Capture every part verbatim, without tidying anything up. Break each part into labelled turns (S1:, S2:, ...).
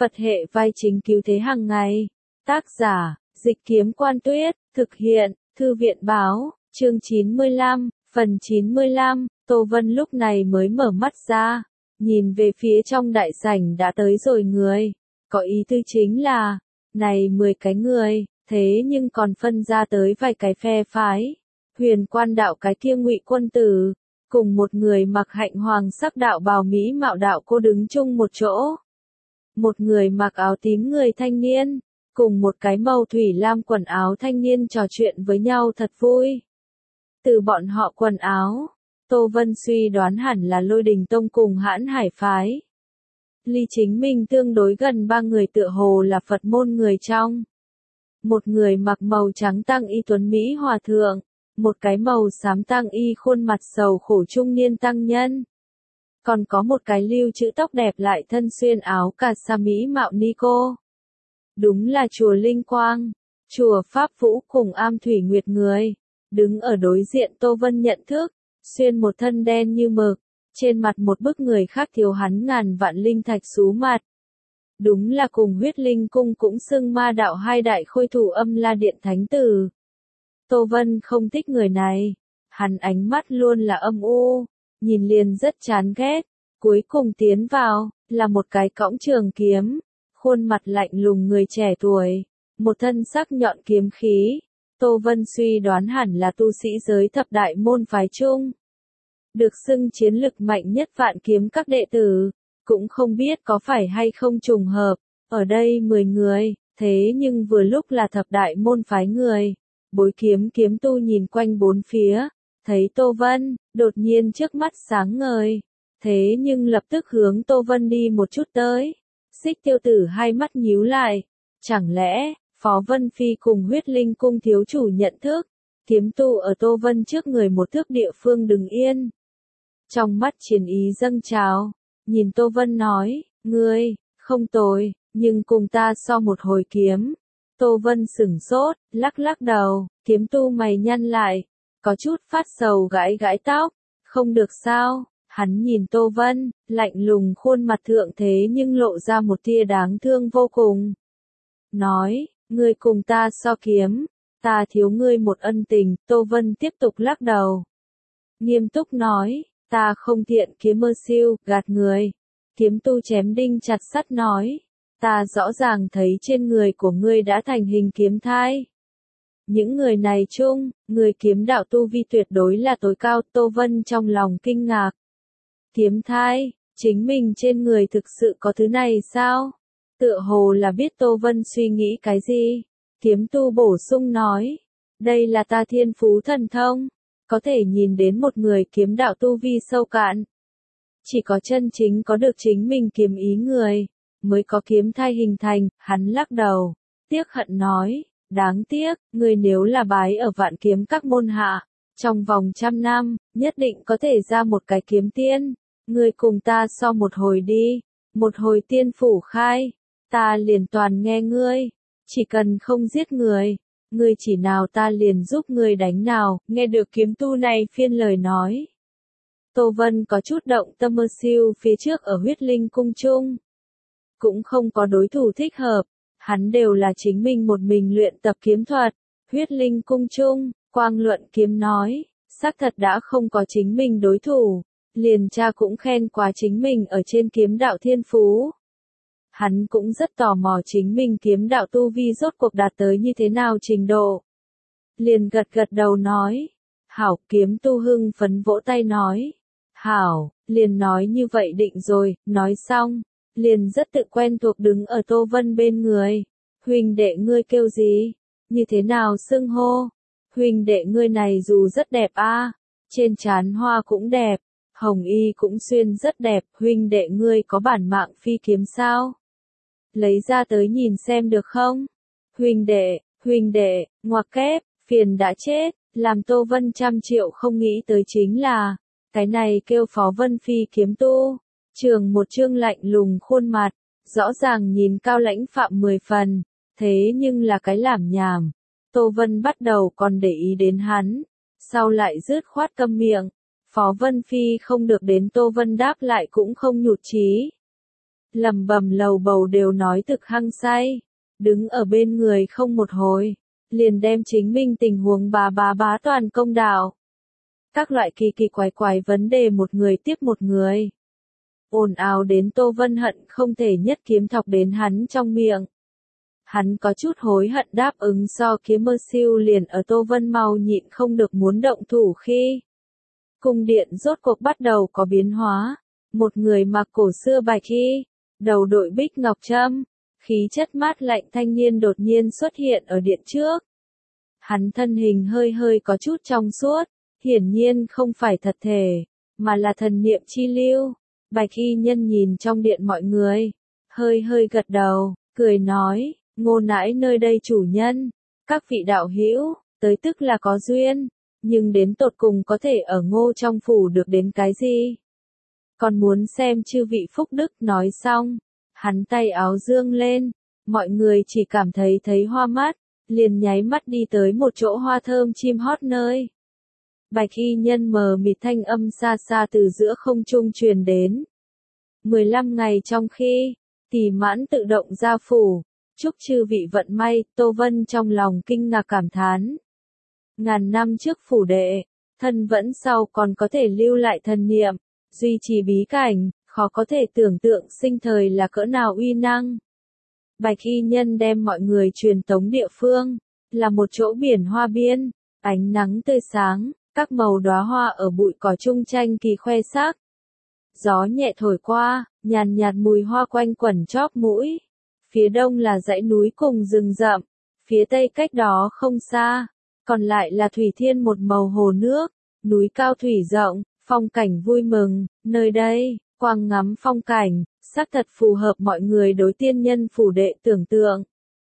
S1: Phật hệ vai chính cứu thế hàng ngày. Tác giả, Dịch Kiếm Quan Tuyết, thực hiện, Thư viện Báo, chương chín mươi lăm, phần chín mươi lăm, Tô Vân lúc này mới mở mắt ra, nhìn về phía trong đại sảnh đã tới rồi người, có ý tư chính là, này mười cái người, thế nhưng còn phân ra tới vài cái phe phái, Huyền Quan đạo cái kia Ngụy Quân tử, cùng một người mặc hạnh hoàng sắc đạo bào mỹ mạo đạo cô đứng chung một chỗ. Một người mặc áo tím người thanh niên, cùng một cái màu thủy lam quần áo thanh niên trò chuyện với nhau thật vui. Từ bọn họ quần áo, Tô Vân suy đoán hẳn là Lôi Đình Tông cùng Hãn Hải phái. Ly Chính Minh tương đối gần ba người tựa hồ là Phật môn người trong. Một người mặc màu trắng tăng y tuấn Mỹ hòa thượng, một cái màu xám tăng y khuôn mặt sầu khổ trung niên tăng nhân. Còn có một cái lưu chữ tóc đẹp lại thân xuyên áo cà sa mỹ mạo ni cô. Đúng là chùa Linh Quang, chùa Pháp Vũ cùng Am Thủy Nguyệt người, đứng ở đối diện Tô Vân nhận thức, xuyên một thân đen như mực, trên mặt một bức người khác thiếu hắn ngàn vạn linh thạch xú mặt. Đúng là cùng Huyết Linh Cung cũng xưng ma đạo hai đại khôi thủ Âm La Điện Thánh Tử. Tô Vân không thích người này, hắn ánh mắt luôn là âm u, nhìn liền rất chán ghét, cuối cùng tiến vào, là một cái cõng trường kiếm, khuôn mặt lạnh lùng người trẻ tuổi, một thân sắc nhọn kiếm khí, Tô Vân suy đoán hẳn là tu sĩ giới thập đại môn phái chung. Được xưng chiến lực mạnh nhất vạn kiếm các đệ tử, cũng không biết có phải hay không trùng hợp, ở đây mười người, thế nhưng vừa lúc là thập đại môn phái người. Bối kiếm kiếm tu nhìn quanh bốn phía, thấy Tô Vân, đột nhiên trước mắt sáng ngời, thế nhưng lập tức hướng Tô Vân đi một chút tới. Xích Tiêu Tử hai mắt nhíu lại, chẳng lẽ, Phó Vân Phi cùng Huyết Linh Cung thiếu chủ nhận thức, kiếm tu ở Tô Vân trước người một thước địa phương đứng yên. Trong mắt chiến ý dâng trào, nhìn Tô Vân nói, ngươi, không tồi, nhưng cùng ta so một hồi kiếm. Tô Vân sửng sốt, lắc lắc đầu, kiếm tu mày nhăn lại, có chút phát sầu gãi gãi tóc, không được sao, hắn nhìn Tô Vân, lạnh lùng khuôn mặt thượng thế nhưng lộ ra một tia đáng thương vô cùng. Nói, ngươi cùng ta so kiếm, ta thiếu ngươi một ân tình, Tô Vân tiếp tục lắc đầu. Nghiêm túc nói, ta không thiện kiếm mơ siêu, gạt người. Kiếm tu chém đinh chặt sắt nói. Ta rõ ràng thấy trên người của ngươi đã thành hình kiếm thai. Những người này chung, người kiếm đạo tu vi tuyệt đối là tối cao, Tô Vân trong lòng kinh ngạc. Kiếm thai, chính mình trên người thực sự có thứ này sao? Tựa hồ là biết Tô Vân suy nghĩ cái gì. Kiếm tu bổ sung nói, đây là ta thiên phú thần thông, có thể nhìn đến một người kiếm đạo tu vi sâu cạn. Chỉ có chân chính có được chính mình kiếm ý người, mới có kiếm thai hình thành, hắn lắc đầu, tiếc hận nói, đáng tiếc, người nếu là bái ở vạn kiếm các môn hạ, trong vòng trăm năm, nhất định có thể ra một cái kiếm tiên, người cùng ta so một hồi đi, một hồi tiên phủ khai, ta liền toàn nghe ngươi, chỉ cần không giết người, ngươi chỉ nào ta liền giúp ngươi đánh nào, nghe được kiếm tu này phiên lời nói. Tô Vân có chút động tâm mơ siêu phía trước ở Huyết Linh Cung chung. Cũng không có đối thủ thích hợp, hắn đều là chính mình một mình luyện tập kiếm thuật. Huyết Linh Cung chung, Quang Luận Kiếm nói, xác thật đã không có chính mình đối thủ, liền cha cũng khen quá chính mình ở trên kiếm đạo thiên phú. Hắn cũng rất tò mò chính mình kiếm đạo tu vi rốt cuộc đạt tới như thế nào trình độ. Liền gật gật đầu nói, hảo, kiếm tu hưng phấn vỗ tay nói, hảo, liền nói như vậy định rồi, nói xong. Liền rất tự quen thuộc đứng ở Tô Vân bên người. Huynh đệ ngươi kêu gì? Như thế nào xưng hô? Huynh đệ ngươi này dù rất đẹp a, à? Trên trán hoa cũng đẹp, hồng y cũng xuyên rất đẹp, huynh đệ ngươi có bản mạng phi kiếm sao? Lấy ra tới nhìn xem được không? Huynh đệ, huynh đệ, ngoặc kép, phiền đã chết, làm Tô Vân trăm triệu không nghĩ tới chính là, cái này kêu Phó Vân Phi kiếm tu. Trường một trương lạnh lùng khuôn mặt, rõ ràng nhìn cao lãnh phạm mười phần, thế nhưng là cái làm nhảm. Tô Vân bắt đầu còn để ý đến hắn, sau lại rứt khoát câm miệng. Phó Vân Phi không được đến Tô Vân đáp lại cũng không nhụt chí. lầm bầm lầu bầu đều nói thực hăng say, đứng ở bên người không một hồi, liền đem chính mình tình huống bá bá bá toàn công đạo. Các loại kỳ kỳ quái quái vấn đề một người tiếp một người. Ồn ào đến Tô Vân hận không thể nhất kiếm thọc đến hắn trong miệng. Hắn có chút hối hận đáp ứng so kiếm mơ siêu liền ở Tô Vân mau nhịn không được muốn động thủ khi. Cung điện rốt cuộc bắt đầu có biến hóa. Một người mặc cổ xưa bạch y, đầu đội bích ngọc trâm, khí chất mát lạnh thanh niên đột nhiên xuất hiện ở điện trước. Hắn thân hình hơi hơi có chút trong suốt, hiển nhiên không phải thật thể, mà là thần niệm chi lưu. Bạch y nhân nhìn trong điện mọi người, hơi hơi gật đầu, cười nói, Ngô nãi nơi đây chủ nhân, các vị đạo hữu, tới tức là có duyên, nhưng đến tột cùng có thể ở Ngô trong phủ được đến cái gì? Còn muốn xem chư vị phúc đức. Nói xong, hắn tay áo dương lên, mọi người chỉ cảm thấy thấy hoa mắt, liền nháy mắt đi tới một chỗ hoa thơm chim hót nơi. Bạch y nhân mờ mịt thanh âm xa xa từ giữa không trung truyền đến. mười lăm ngày trong khi, Tỷ Mãn tự động ra phủ, chúc chư vị vận may. Tô Vân trong lòng kinh ngạc cảm thán. Ngàn năm trước phủ đệ, thân vẫn sau còn có thể lưu lại thần niệm, duy trì bí cảnh, khó có thể tưởng tượng sinh thời là cỡ nào uy năng. Bạch y nhân đem mọi người truyền tống địa phương, là một chỗ biển hoa biên, ánh nắng tươi sáng, các màu đóa hoa ở bụi cỏ chung tranh kỳ khoe sắc. Gió nhẹ thổi qua, nhàn nhạt mùi hoa quanh quẩn chóp mũi. Phía đông là dãy núi cùng rừng rậm, phía tây cách đó không xa, còn lại là thủy thiên một màu hồ nước, núi cao thủy rộng, phong cảnh vui mừng. Nơi đây, quang ngắm phong cảnh, xác thật phù hợp mọi người đối tiên nhân phủ đệ tưởng tượng.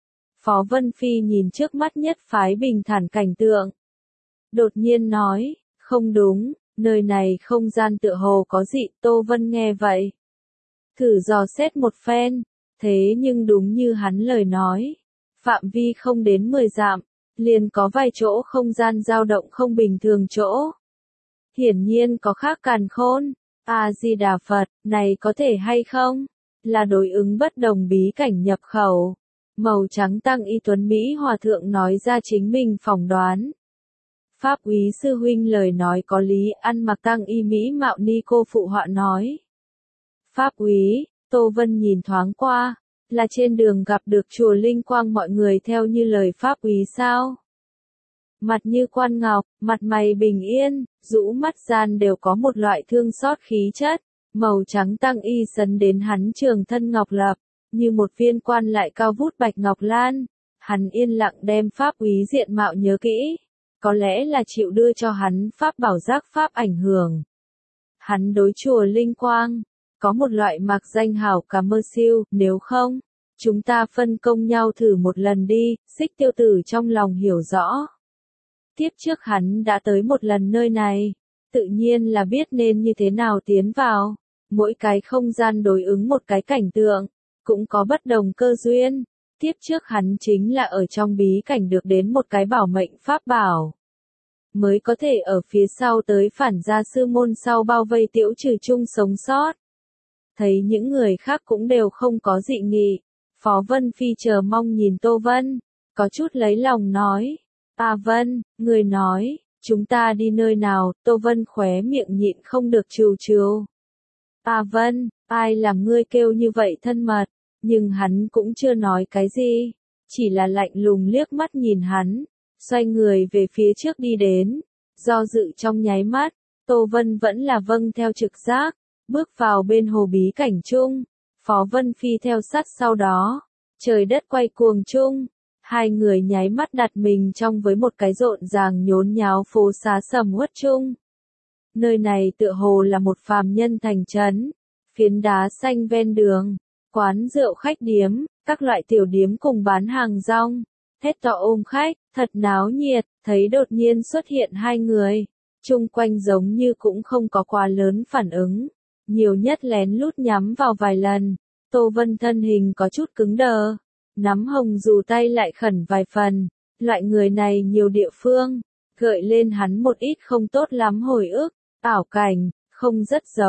S1: Phó Vân Phi nhìn trước mắt nhất phái bình thản cảnh tượng. Đột nhiên nói, không đúng, nơi này không gian tựa hồ có dị. Tô Vân nghe vậy, thử dò xét một phen, thế nhưng đúng như hắn lời nói, phạm vi không đến mười dặm, liền có vài chỗ không gian dao động không bình thường chỗ. Hiển nhiên có khác càn khôn. A-di-đà Phật, này có thể hay không? Là đối ứng bất đồng bí cảnh nhập khẩu. Màu trắng tăng y tuấn Mỹ hòa thượng nói ra chính mình phỏng đoán. Pháp úy sư huynh lời nói có lý. Ăn mặc tăng y Mỹ mạo ni cô phụ họa nói. Pháp úy, Tô Vân nhìn thoáng qua, là trên đường gặp được chùa Linh Quang mọi người theo như lời pháp úy sao? Mặt như quan ngọc, mặt mày bình yên, rũ mắt gian đều có một loại thương xót khí chất, màu trắng tăng y sấn đến hắn trường thân ngọc lập, như một viên quan lại cao vút bạch ngọc lan. Hắn yên lặng đem pháp úy diện mạo nhớ kỹ, có lẽ là chịu đưa cho hắn pháp bảo giác pháp ảnh hưởng. Hắn đối chùa Linh Quang, có một loại mặc danh hảo cả mơ siêu, nếu không, chúng ta phân công nhau thử một lần đi. Xích Tiêu Tử trong lòng hiểu rõ. Tiếp trước hắn đã tới một lần nơi này, tự nhiên là biết nên như thế nào tiến vào. Mỗi cái không gian đối ứng một cái cảnh tượng, cũng có bất đồng cơ duyên. Tiếp trước hắn chính là ở trong bí cảnh được đến một cái bảo mệnh pháp bảo, mới có thể ở phía sau tới phản gia sư môn sau bao vây Tiễu Trừ chung sống sót. Thấy những người khác cũng đều không có dị nghị, Phó Vân Phi chờ mong nhìn Tô Vân, có chút lấy lòng nói. A Vân, người nói, chúng ta đi nơi nào? Tô Vân khóe miệng nhịn không được trừu trừu. A Vân, ai làm ngươi kêu như vậy thân mật? Nhưng hắn cũng chưa nói cái gì, chỉ là lạnh lùng liếc mắt nhìn hắn, xoay người về phía trước đi đến. Do dự trong nháy mắt, Tô Vân vẫn là vâng theo trực giác, bước vào bên hồ bí cảnh chung. Phó Vân Phi theo sát sau đó, trời đất quay cuồng chung. Hai người nháy mắt đặt mình trong với một cái rộn ràng nhốn nháo phố xá sầm uất chung. Nơi này tựa hồ là một phàm nhân thành trấn, phiến đá xanh ven đường, quán rượu khách điếm, các loại tiểu điếm cùng bán hàng rong, hết to ôm khách, thật náo nhiệt. Thấy đột nhiên xuất hiện hai người, chung quanh giống như cũng không có quá lớn phản ứng, nhiều nhất lén lút nhắm vào vài lần. Tô Vân thân hình có chút cứng đờ, nắm hồng dù tay lại khẩn vài phần. Loại người này nhiều địa phương, gợi lên hắn một ít không tốt lắm hồi ức, ảo cảnh, không rất giống.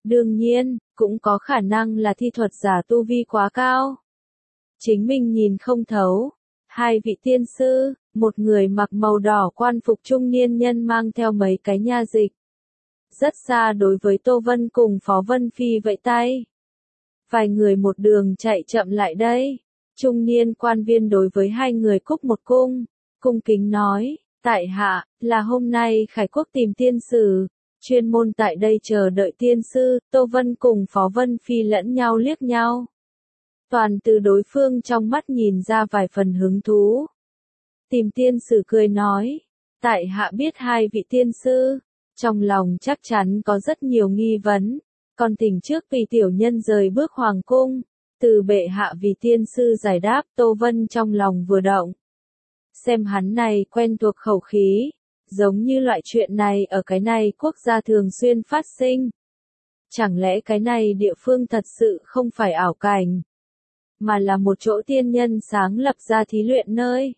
S1: Đương nhiên, cũng có khả năng là thi thuật giả tu vi quá cao. Chính mình nhìn không thấu. Hai vị tiên sư, một người mặc màu đỏ quan phục trung niên nhân mang theo mấy cái nha dịch. Rất xa đối với Tô Vân cùng Phó Vân Phi vẫy tay. Vài người một đường chạy chậm lại đây. Trung niên quan viên đối với hai người cúc một cung, cung kính nói, tại hạ, là hôm nay Khải Quốc tìm tiên sử, chuyên môn tại đây chờ đợi tiên sư. Tô Vân cùng Phó Vân Phi lẫn nhau liếc nhau. Toàn từ đối phương trong mắt nhìn ra vài phần hứng thú. Tìm tiên sử cười nói, tại hạ biết hai vị tiên sư, trong lòng chắc chắn có rất nhiều nghi vấn, còn tỉnh trước vì tiểu nhân rời bước hoàng cung, từ bệ hạ vì tiên sư giải đáp. Tô Vân trong lòng vừa động. Xem hắn này quen thuộc khẩu khí, giống như loại chuyện này ở cái này quốc gia thường xuyên phát sinh. Chẳng lẽ cái này địa phương thật sự không phải ảo cảnh, mà là một chỗ tiên nhân sáng lập ra thí luyện nơi.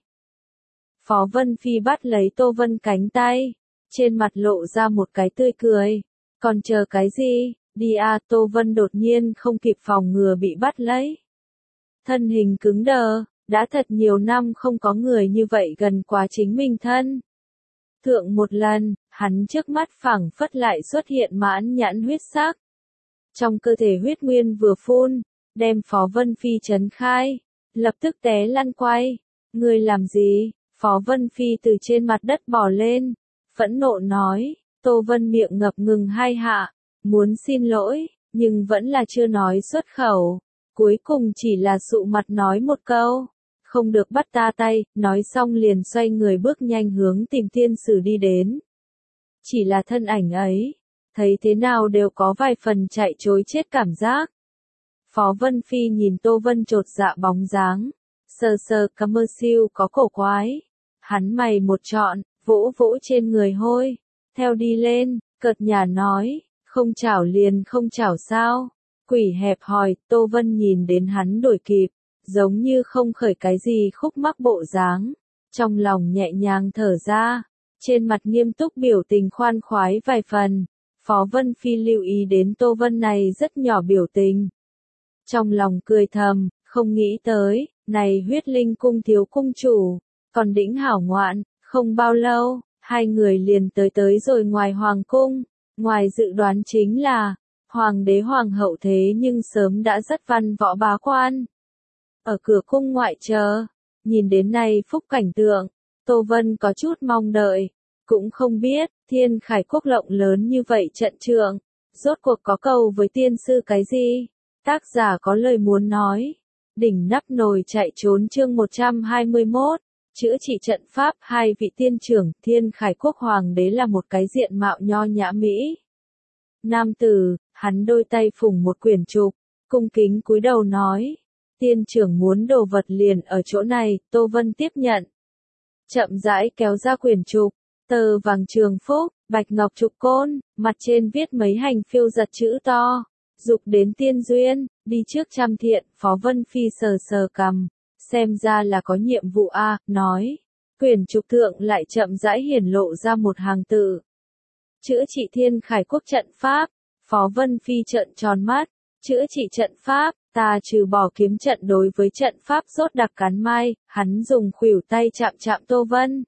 S1: Phó Vân Phi bắt lấy Tô Vân cánh tay, trên mặt lộ ra một cái tươi cười. Còn chờ cái gì, đi à. Tô Vân đột nhiên không kịp phòng ngừa bị bắt lấy. Thân hình cứng đờ, đã thật nhiều năm không có người như vậy gần quá chính mình thân. Thượng một lần, hắn trước mắt phẳng phất lại xuất hiện mãn nhãn huyết sắc. Trong cơ thể huyết nguyên vừa phun, đem Phó Vân Phi chấn khai, lập tức té lăn quay. Người làm gì? Phó Vân Phi từ trên mặt đất bò lên, phẫn nộ nói. Tô Vân miệng ngập ngừng hai hạ, muốn xin lỗi, nhưng vẫn là chưa nói xuất khẩu. Cuối cùng chỉ là sụ mặt nói một câu, không được bắt ta tay, nói xong liền xoay người bước nhanh hướng tìm tiên sử đi đến. Chỉ là thân ảnh ấy, thấy thế nào đều có vài phần chạy trối chết cảm giác. Phó Vân Phi nhìn Tô Vân chột dạ bóng dáng, sờ sờ cà mơ siêu có cổ quái. Hắn mày một trọn, vỗ vỗ trên người hôi, theo đi lên, cợt nhả nói, không chảo liền không chảo sao. Quỷ hẹp hòi. Tô Vân nhìn đến hắn đuổi kịp, giống như không khởi cái gì khúc mắc bộ dáng, trong lòng nhẹ nhàng thở ra, trên mặt nghiêm túc biểu tình khoan khoái vài phần. Phó Vân Phi lưu ý đến Tô Vân này rất nhỏ biểu tình, trong lòng cười thầm, không nghĩ tới, này huyết linh cung thiếu cung chủ, còn đĩnh hảo ngoạn. Không bao lâu, hai người liền tới tới rồi ngoài hoàng cung. Ngoài dự đoán chính là, hoàng đế hoàng hậu thế nhưng sớm đã rất văn võ bá quan. Ở cửa cung ngoại chờ, nhìn đến này phúc cảnh tượng, Tô Vân có chút mong đợi, cũng không biết, Thiên Khải Quốc rộng lớn như vậy trận trượng, rốt cuộc có cầu với tiên sư cái gì? Tác giả có lời muốn nói. Đỉnh nắp nồi chạy trốn chương một trăm hai mươi mốt, chữa trị trận pháp. Hai vị tiên trưởng. Thiên Khải Quốc hoàng đế là một cái diện mạo nho nhã mỹ nam tử, hắn đôi tay phủng một quyển trục, cung kính cúi đầu nói, tiên trưởng muốn đồ vật liền ở chỗ này. Tô Vân tiếp nhận, chậm rãi kéo ra quyển trục, tờ vàng trường phúc, bạch ngọc trục côn, mặt trên viết mấy hành phiêu giật chữ to, dục đến tiên duyên, đi trước trăm thiện. Phó Vân Phi sờ sờ cằm, xem ra là có nhiệm vụ a, nói, quyển trục thượng lại chậm rãi hiển lộ ra một hàng tự. Chữa trị Thiên Khải Quốc trận pháp. Phó Vân Phi trợn tròn mắt, chữa trị trận pháp, ta trừ bỏ kiếm trận đối với trận pháp rốt đặc cắn mai. Hắn dùng khuỷu tay chạm chạm Tô Vân.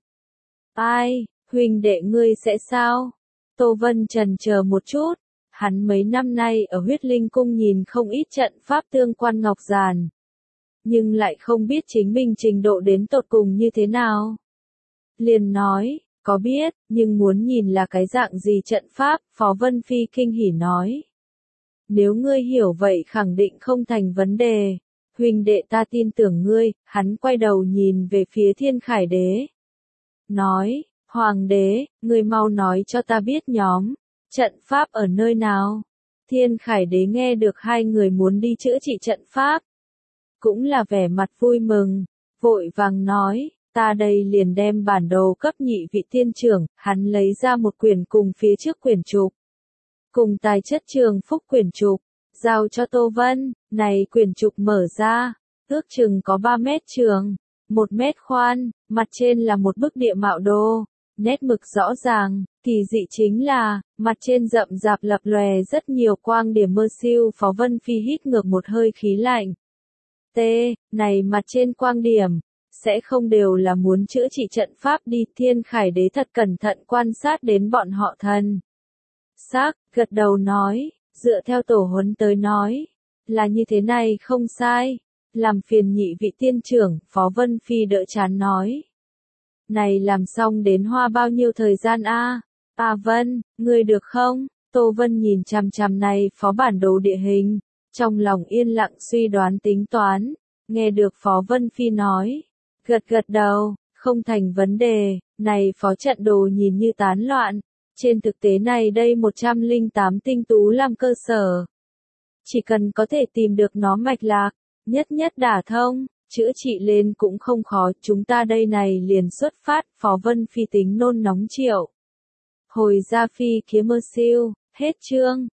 S1: Ai, huynh đệ ngươi sẽ sao? Tô Vân chần chờ một chút, hắn mấy năm nay ở huyết linh cung nhìn không ít trận pháp tương quan ngọc giản, nhưng lại không biết chính mình trình độ đến tột cùng như thế nào. Liền nói, có biết, nhưng muốn nhìn là cái dạng gì trận pháp. Phó Vân Phi kinh hỉ nói, nếu ngươi hiểu vậy khẳng định không thành vấn đề, huynh đệ ta tin tưởng ngươi. Hắn quay đầu nhìn về phía Thiên Khải đế, nói, hoàng đế, ngươi mau nói cho ta biết nhóm trận pháp ở nơi nào. Thiên Khải đế nghe được hai người muốn đi chữa trị trận pháp, cũng là vẻ mặt vui mừng, vội vàng nói, ta đây liền đem bản đồ cấp nhị vị tiên trưởng. Hắn lấy ra một quyển cùng phía trước quyển trục, cùng tài chất trường phúc quyển trục, giao cho Tô Vân. Này quyển trục mở ra, ước chừng có ba mét trường, một mét khoan, mặt trên là một bức địa mạo đồ, Nét mực rõ ràng, kỳ dị chính là, mặt trên rậm rạp lập lòe rất nhiều quang điểm mơ siêu. Phó Vân Phi hít ngược một hơi khí lạnh. T, này mặt trên quang điểm, sẽ không đều là muốn chữa trị trận pháp đi. Thiên Khải Đế thật cẩn thận quan sát đến bọn họ thần. Xác, gật đầu nói, dựa theo tổ huấn tới nói, là như thế này không sai. Làm phiền nhị vị tiên trưởng, Phó Vân Phi đỡ chán nói. Này làm xong đến hoa bao nhiêu thời gian a? À? À Vân, ngươi được không? Tô Vân nhìn chằm chằm này phó bản đồ địa hình, trong lòng yên lặng suy đoán tính toán, nghe được Phó Vân Phi nói, gật gật đầu, không thành vấn đề, này phó trận đồ nhìn như tán loạn, trên thực tế này đây một trăm lẻ tám tinh tú làm cơ sở. Chỉ cần có thể tìm được nó mạch lạc, nhất nhất đả thông, chữa trị lên cũng không khó, chúng ta đây này liền xuất phát. Phó Vân Phi tính nôn nóng triệu. Hồi ra phi kiếm mơ siêu, hết chương.